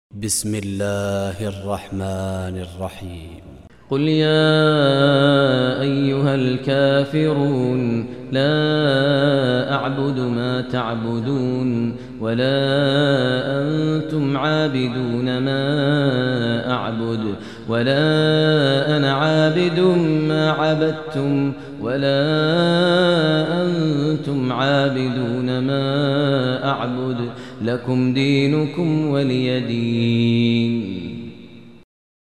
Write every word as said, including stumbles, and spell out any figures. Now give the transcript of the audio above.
بسم الله الرحمن الرحيم قل يا أيها الكافرون لا أعبد ما تعبدون ولا أنتم عابدون ما أعبد ولا أنا عابد ما عبدتم ولا أنتم عابدون ما أعبد لكم دينكم ولي دين.